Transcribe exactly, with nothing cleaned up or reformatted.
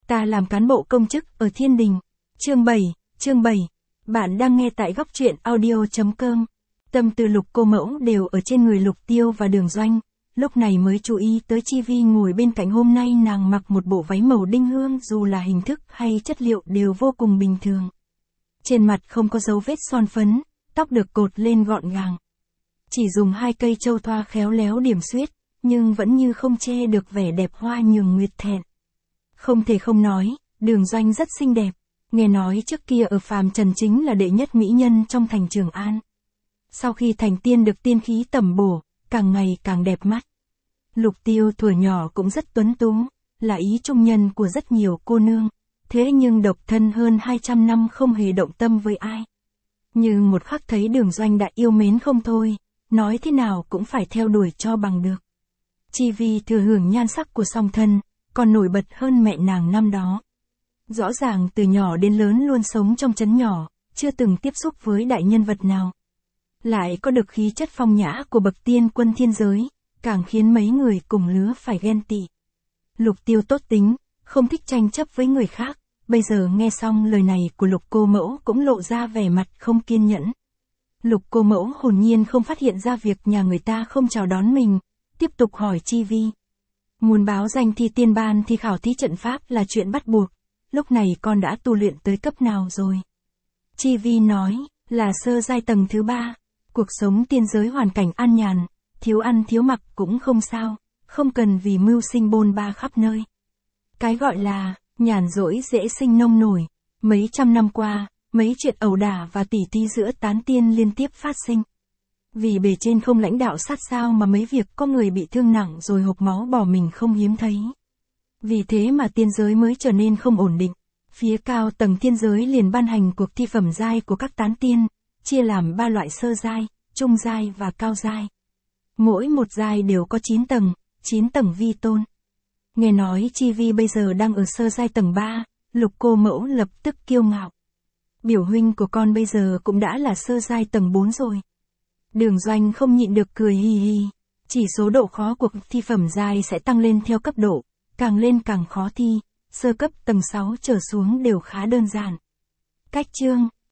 Ta làm cán bộ công chức ở thiên đình. Chương bảy, chương bảy. Bạn đang nghe tại góc truyện audio chấm com. Tâm tư Lục cô mẫu đều ở trên người Lục Tiêu và Đường Doanh, lúc này mới chú ý tới Chi Vi ngồi bên cạnh. Hôm nay nàng mặc một bộ váy màu đinh hương, dù là hình thức hay chất liệu đều vô cùng bình thường. Trên mặt không có dấu vết son phấn, tóc được cột lên gọn gàng. Chỉ dùng hai cây châu thoa khéo léo điểm xuyết, nhưng vẫn như không che được vẻ đẹp hoa nhường nguyệt thẹn. Không thể không nói, Đường Doanh rất xinh đẹp, nghe nói trước kia ở phàm trần chính là đệ nhất mỹ nhân trong thành Trường An. Sau khi thành tiên được tiên khí tẩm bổ, càng ngày càng đẹp mắt. Lục Tiêu thuở nhỏ cũng rất tuấn tú, là ý trung nhân của rất nhiều cô nương, thế nhưng độc thân hơn hai trăm năm không hề động tâm với ai. Nhưng một khắc thấy Đường Doanh đã yêu mến không thôi, nói thế nào cũng phải theo đuổi cho bằng được. Chi Vi thừa hưởng nhan sắc của song thân, còn nổi bật hơn mẹ nàng năm đó. Rõ ràng từ nhỏ đến lớn luôn sống trong trấn nhỏ, chưa từng tiếp xúc với đại nhân vật nào. Lại có được khí chất phong nhã của bậc tiên quân thiên giới, càng khiến mấy người cùng lứa phải ghen tị. Lục Tiêu tốt tính, không thích tranh chấp với người khác, bây giờ nghe xong lời này của Lục cô mẫu cũng lộ ra vẻ mặt không kiên nhẫn. Lục cô mẫu hồn nhiên không phát hiện ra việc nhà người ta không chào đón mình, tiếp tục hỏi Chi Vi. Muốn báo danh thi tiên ban thì khảo thí trận pháp là chuyện bắt buộc, lúc này con đã tu luyện tới cấp nào rồi? Chi Vi nói, là sơ giai tầng thứ ba, cuộc sống tiên giới hoàn cảnh an nhàn, thiếu ăn thiếu mặc cũng không sao, không cần vì mưu sinh bôn ba khắp nơi. Cái gọi là, nhàn rỗi dễ sinh nông nổi, mấy trăm năm qua, mấy chuyện ẩu đả và tỉ thí giữa tán tiên liên tiếp phát sinh. Vì bề trên không lãnh đạo sát sao mà mấy việc có người bị thương nặng rồi hộc máu bỏ mình không hiếm thấy. Vì thế mà tiên giới mới trở nên không ổn định. Phía cao tầng thiên giới liền ban hành cuộc thi phẩm giai của các tán tiên, chia làm ba loại: sơ giai, trung giai và cao giai. Mỗi một giai đều có chín tầng, chín tầng vi tôn. Nghe nói Chi Vi bây giờ đang ở sơ giai tầng ba, Lục cô mẫu lập tức kiêu ngạo. Biểu huynh của con bây giờ cũng đã là sơ giai tầng bốn rồi. Đường Doanh không nhịn được cười hì hì. Chỉ số độ khó cuộc thi phẩm giai sẽ tăng lên theo cấp độ, càng lên càng khó thi, sơ cấp tầng sáu trở xuống đều khá đơn giản. Cách chương